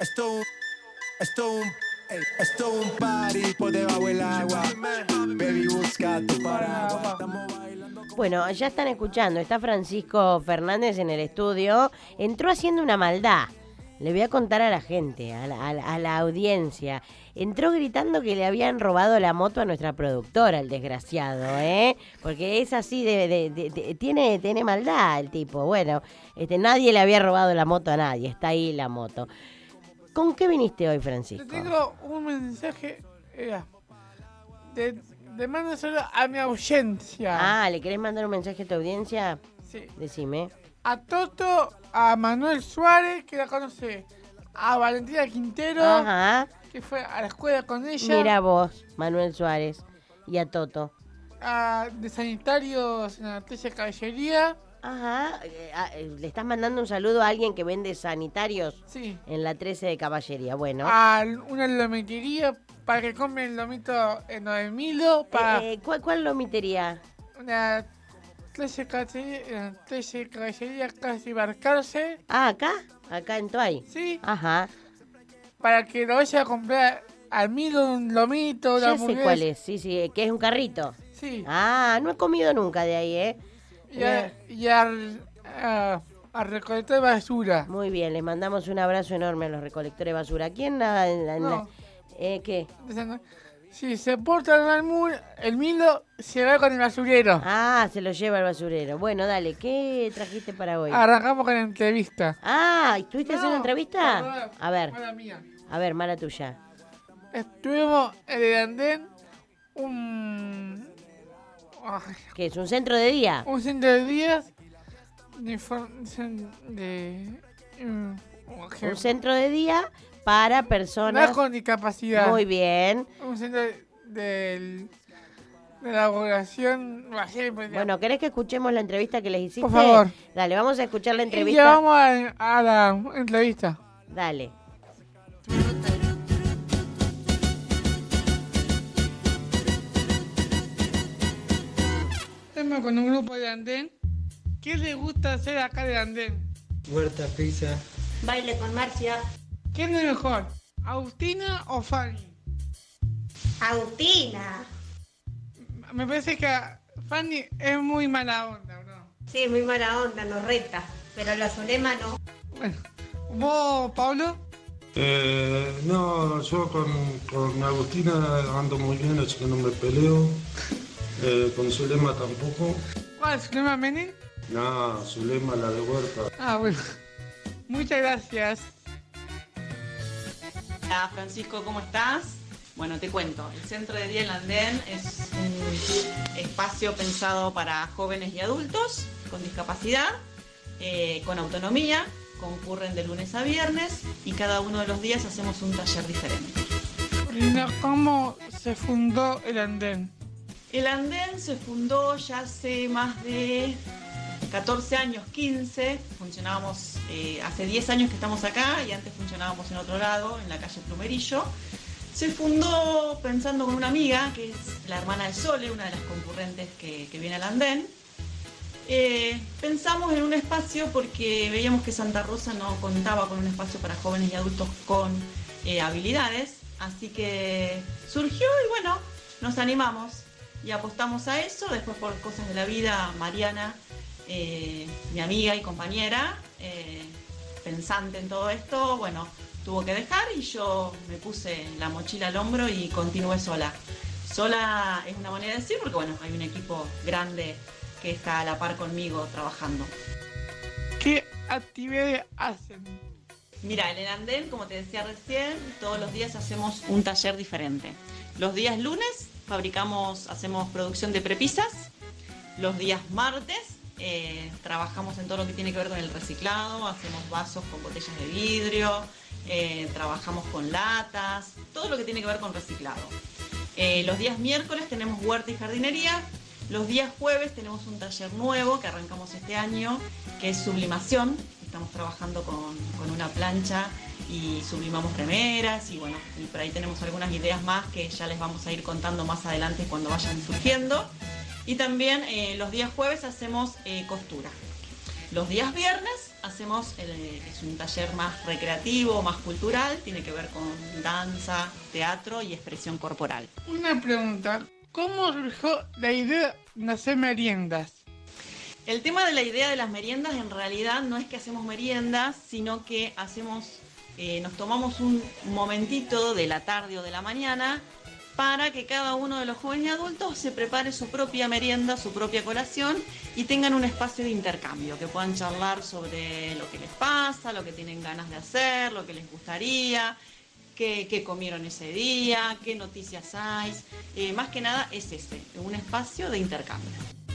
Esto un party por debajo del agua. Baby, busca tu paraguas. Estamos bailando. Bueno, ya están escuchando. Está Francisco Fernández en el estudio. Entró haciendo una maldad. Le voy a contar a la gente, a la audiencia. Entró gritando que le habían robado la moto a nuestra productora, el desgraciado, ¿eh? Porque es así, tiene maldad el tipo. Bueno, nadie le había robado la moto a nadie. Está ahí la moto. ¿Con qué viniste hoy, Francisco? Te tengo un mensaje de mando solo a mi audiencia. Ah, ¿le querés mandar un mensaje a tu audiencia? Sí. Decime. A Toto, a Manuel Suárez, que la conoce, a Valentina Quintero, Ajá. que fue a la escuela con ella. Mira vos, Manuel Suárez. Y a Toto. De sanitarios en la Tella Caballería. Ajá. ¿Le estás mandando un saludo a alguien que vende sanitarios? Sí. En la 13 de Caballería. Bueno. A una lomitería para que comen el lomito en 9000. ¿Cuál lomitería? Una Tella Caballería casi Barcarse. Ah, ¿acá? Acá en Tuay. Sí. Ajá. Para que lo vaya a comprar al Milo un lomito, una Ya hamburguesa. sé cuál es. Sí, que es un carrito. Sí. Ah, no he comido nunca de ahí, ¿eh? Y a recolectar basura. Muy bien, les mandamos un abrazo enorme a los recolectores de basura. ¿Quién No. ¿Qué? Si se porta el Milo se va con el basurero. Ah, se lo lleva el basurero. Bueno, dale, ¿qué trajiste para hoy? Arrancamos con la entrevista. Ah, ¿estuviste haciendo entrevista? Perdón, A ver, mala mía. mala tuya. Estuvimos en el andén ¿Qué es, un centro de día? un centro de días Un centro de día para personas con discapacidad. Muy bien. Un centro de la población. Bueno, ¿querés que escuchemos la entrevista que les hiciste? Por favor. Dale, vamos a escuchar la Y entrevista. ya vamos a la entrevista. Dale. Estamos con un grupo de andén. ¿Qué les gusta hacer acá de andén? Huerta, pizza. Baile con Marcia. ¿Quién es mejor? ¿Agustina o Fanny? Agustina. Me parece que Fanny es muy mala onda, ¿no? Sí, muy mala onda, nos reta. Pero la Zulema no. Bueno, ¿vos, Pablo? No, yo con Agustina ando muy bien, así que no me peleo. Con Zulema tampoco. ¿Cuál? ¿Zulema Menem? No, Zulema la de Huerta. Ah, bueno. Muchas gracias. Hola Francisco, ¿cómo estás? Bueno, te cuento, el Centro de Día El Andén es un espacio pensado para jóvenes y adultos con discapacidad, con autonomía, concurren de lunes a viernes y cada uno de los días hacemos un taller diferente. Lina, ¿cómo se fundó el andén? El andén se fundó ya hace más de 14 años, 15, funcionábamos, hace 10 años que estamos acá y antes funcionábamos en otro lado, en la calle Plumerillo. Se fundó pensando con una amiga, que es la hermana de Sole, una de las concurrentes que viene al andén. Pensamos en un espacio porque veíamos que Santa Rosa no contaba con un espacio para jóvenes y adultos con habilidades, así que surgió y bueno, nos animamos y apostamos a eso. Después, por cosas de la vida, Mariana, mi amiga y compañera, pensante en todo esto, bueno, tuvo que dejar y yo me puse la mochila al hombro y continué sola. Sola es una manera de decir porque bueno, hay un equipo grande que está a la par conmigo trabajando. ¿Qué actividades hacen? Mira, en el andén, como te decía recién, todos los días hacemos un taller diferente. Los días lunes hacemos producción de prepisas. Los días martes trabajamos en todo lo que tiene que ver con el reciclado, hacemos vasos con botellas de vidrio, trabajamos con latas, todo lo que tiene que ver con reciclado. Los días miércoles tenemos huerta y jardinería. Los días jueves tenemos un taller nuevo que arrancamos este año, que es sublimación. Estamos trabajando con una plancha y sublimamos remeras y bueno, y por ahí tenemos algunas ideas más que ya les vamos a ir contando más adelante cuando vayan surgiendo. Y también los días jueves hacemos costura. Los días viernes hacemos, es un taller más recreativo, más cultural, tiene que ver con danza, teatro y expresión corporal. Una pregunta, ¿cómo surgió la idea de hacer meriendas? El tema de la idea de las meriendas en realidad no es que hacemos meriendas, sino que nos tomamos un momentito de la tarde o de la mañana para que cada uno de los jóvenes y adultos se prepare su propia merienda, su propia colación y tengan un espacio de intercambio, que puedan charlar sobre lo que les pasa, lo que tienen ganas de hacer, lo que les gustaría, qué comieron ese día, qué noticias hay. Más que nada es un espacio de intercambio.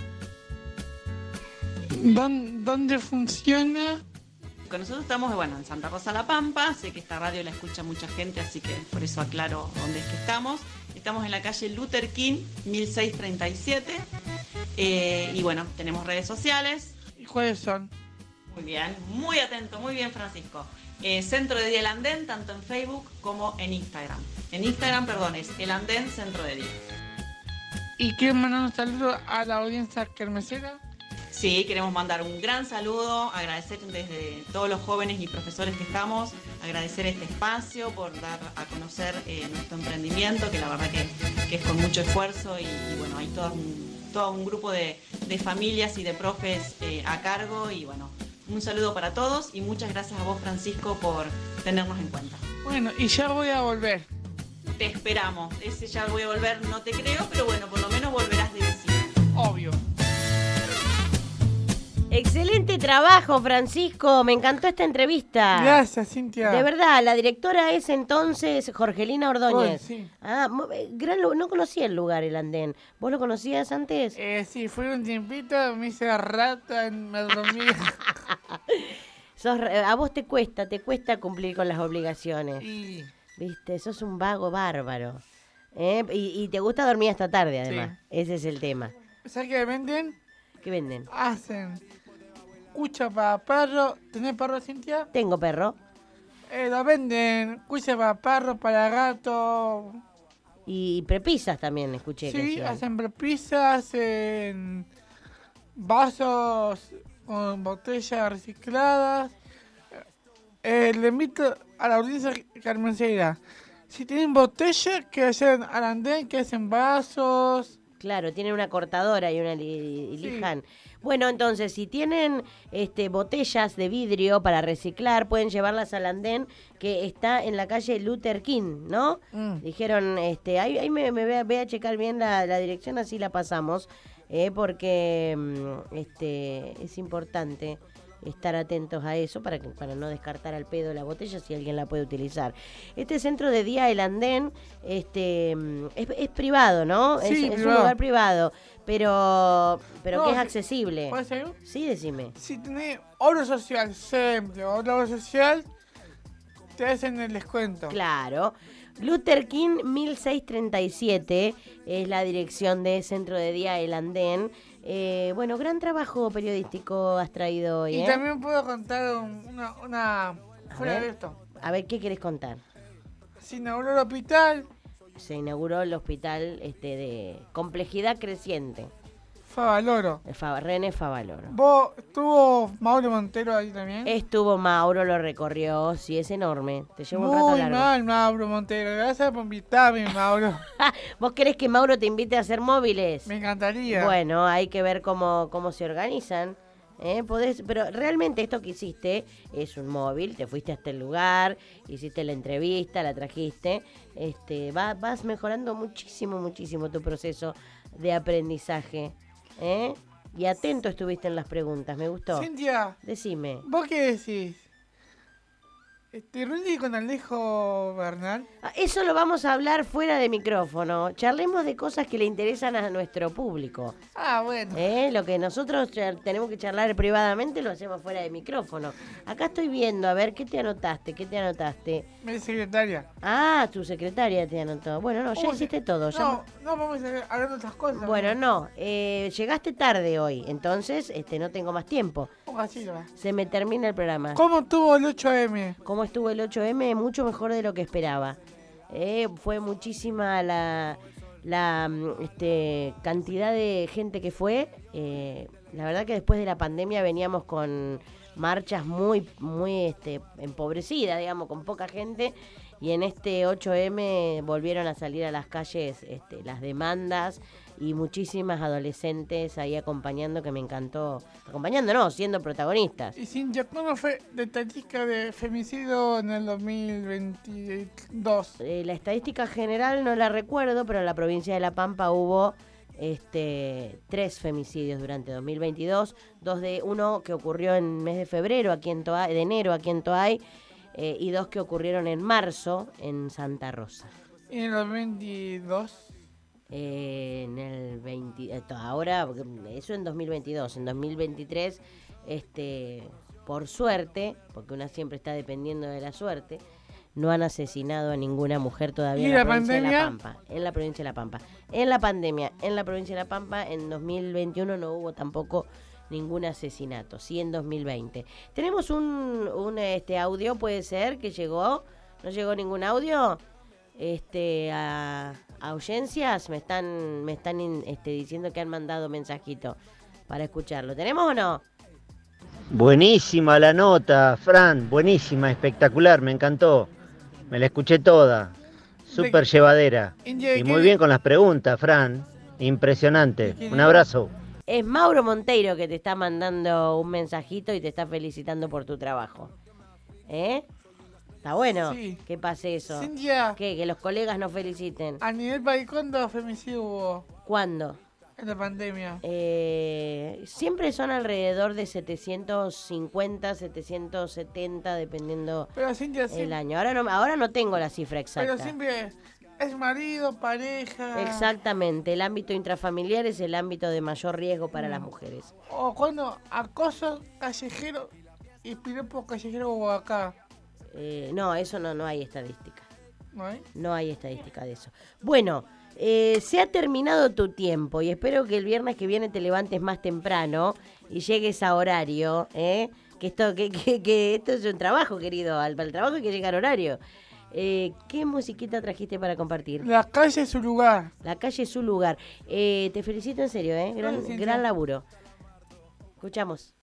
¿Dónde funciona? Nosotros estamos, en Santa Rosa La Pampa, sé que esta radio la escucha mucha gente, así que por eso aclaro dónde es que estamos. Estamos en la calle Luther King, 1637, y tenemos redes sociales. ¿Y cuáles son? Muy bien, muy atento, muy bien Francisco. Centro de Día El Andén, tanto en Facebook como en Instagram. En Instagram, es El Andén Centro de Día. ¿Y quieren mandar un saludo a la audiencia kermesera? Sí, queremos mandar un gran saludo, agradecer desde todos los jóvenes y profesores que estamos, agradecer este espacio por dar a conocer nuestro emprendimiento, que la verdad que es con mucho esfuerzo y hay todo un grupo de familias y de profes a cargo y un saludo para todos y muchas gracias a vos Francisco por tenernos en cuenta. Bueno, y ya voy a volver. Te esperamos, ese ya voy a volver no te creo, pero por lo menos volverás de visita. Obvio. Excelente trabajo, Francisco. Me encantó esta entrevista. Gracias, Cintia. De verdad, la directora es entonces Jorgelina Ordóñez. Sí. No conocía el lugar, El Andén. ¿Vos lo conocías antes? Sí, fue un tiempito, me hice rata, me dormí. A vos te cuesta cumplir con las obligaciones. Y... ¿Viste? Sos un vago bárbaro. Y te gusta dormir hasta tarde, además. Sí. Ese es el tema. ¿Sabes qué venden? ¿Qué venden? Hacen cucha para perro. ¿Tenés perro, Cintia? Tengo perro. Lo venden cucha para perro, para gato. Y prepisas también, escuché. Sí, que hacen prepisas, hacen vasos con botellas recicladas. Le invito a la audiencia carmencera. Si tienen botellas, que hacen al andén, que hacen vasos. Claro, tienen una cortadora y una lijan. Bueno, entonces, si tienen botellas de vidrio para reciclar, pueden llevarlas al andén, que está en la calle Luther King, ¿no? Dijeron, ahí me voy a checar bien la dirección, así la pasamos, porque es importante estar atentos a eso para no descartar al pedo la botella si alguien la puede utilizar. Este centro de día, El Andén, es privado, ¿no? Sí, es un lugar privado, pero No, que es accesible. ¿Puede ser? Sí, decime. Si tenés obra social, siempre, obra social, te hacen el descuento. Claro. Luther King 1637 es la dirección de Centro de Día El Andén. Gran trabajo periodístico has traído hoy. Y también puedo contar una fuera de esto. A ver, ¿qué querés contar? Se inauguró el hospital. Se inauguró el hospital de complejidad creciente. Favaloro. René Favaloro. ¿Vos estuvo Mauro Montero ahí también? Estuvo Mauro, lo recorrió, sí, es enorme. Te llevo un rato Muy largo. mal, Mauro Montero. Gracias por invitarme, Mauro. ¿Vos querés que Mauro te invite a hacer móviles? Me encantaría. Bueno, hay que ver cómo se organizan. Pero realmente esto que hiciste es un móvil, te fuiste hasta el lugar, hiciste la entrevista, la trajiste. Vas mejorando muchísimo tu proceso de aprendizaje. Y atento estuviste en las preguntas, me gustó. Cintia, Decime. ¿vos qué decís? ¿Rudy con Alejo Bernal? Eso lo vamos a hablar fuera de micrófono. Charlemos de cosas que le interesan a nuestro público. Ah, bueno. Lo que nosotros tenemos que charlar privadamente lo hacemos fuera de micrófono. Acá estoy viendo, a ver, ¿qué te anotaste? Mi secretaria. Ah, tu secretaria te anotó. Bueno, no, ya hiciste todo. No, vamos a hablar de otras cosas. Bueno, no, llegaste tarde hoy, entonces no tengo más tiempo. Así va. Se me termina el programa. ¿Cómo estuvo el 8M? ¿Cómo estuvo el 8M? Mucho mejor de lo que esperaba. Fue muchísima la cantidad de gente que fue. La verdad que después de la pandemia veníamos con marchas muy empobrecidas, digamos, con poca gente, y en este 8M volvieron a salir a las calles las demandas y muchísimas adolescentes ahí acompañando, que me encantó. Acompañando, no, siendo protagonistas. Y Cintia, ¿cómo fue la estadística de femicidio en el 2022? La estadística general no la recuerdo, pero en la provincia de La Pampa hubo 3 femicidios durante 2022, uno que ocurrió en el mes de febrero aquí en Toay, de enero aquí en Toay, y 2 que ocurrieron en marzo en Santa Rosa. ¿Y en el 2022? En el 20, ahora, eso en 2022, en 2023, por suerte, porque una siempre está dependiendo de la suerte, no han asesinado a ninguna mujer todavía en la provincia de La Pampa. En la provincia de La Pampa. En la pandemia, en la provincia de La Pampa, en 2021 no hubo tampoco ningún asesinato, sí en 2020. Tenemos un audio, puede ser, que llegó, no llegó ningún audio, a audiencias, me están diciendo que han mandado mensajito para escucharlo. ¿Tenemos o no? Buenísima la nota, Fran, buenísima, espectacular, me encantó. Me la escuché toda, súper llevadera. Y muy bien con las preguntas, Fran, impresionante. Un abrazo. Es Mauro Monteiro que te está mandando un mensajito y te está felicitando por tu trabajo. ¿Está bueno? Sí. Que pase eso. Cintia. ¿Qué? Que los colegas nos feliciten. A nivel país, ¿cuántos femicidios hubo? ¿Cuándo? En la pandemia. Siempre son alrededor de 750, 770, dependiendo el año. Ahora no tengo la cifra exacta. Pero siempre es marido, pareja. Exactamente. El ámbito intrafamiliar es el ámbito de mayor riesgo para las mujeres. O cuando acoso callejero y piropo callejero hubo acá. No, eso no hay estadística. ¿No hay? No hay estadística de eso. Bueno, se ha terminado tu tiempo y espero que el viernes que viene te levantes más temprano y llegues a horario, que esto es un trabajo, querido. Para el trabajo hay que llegar a horario. ¿Qué musiquita trajiste para compartir? La calle es su lugar. La calle es su lugar. Te felicito en serio, gran laburo. Escuchamos.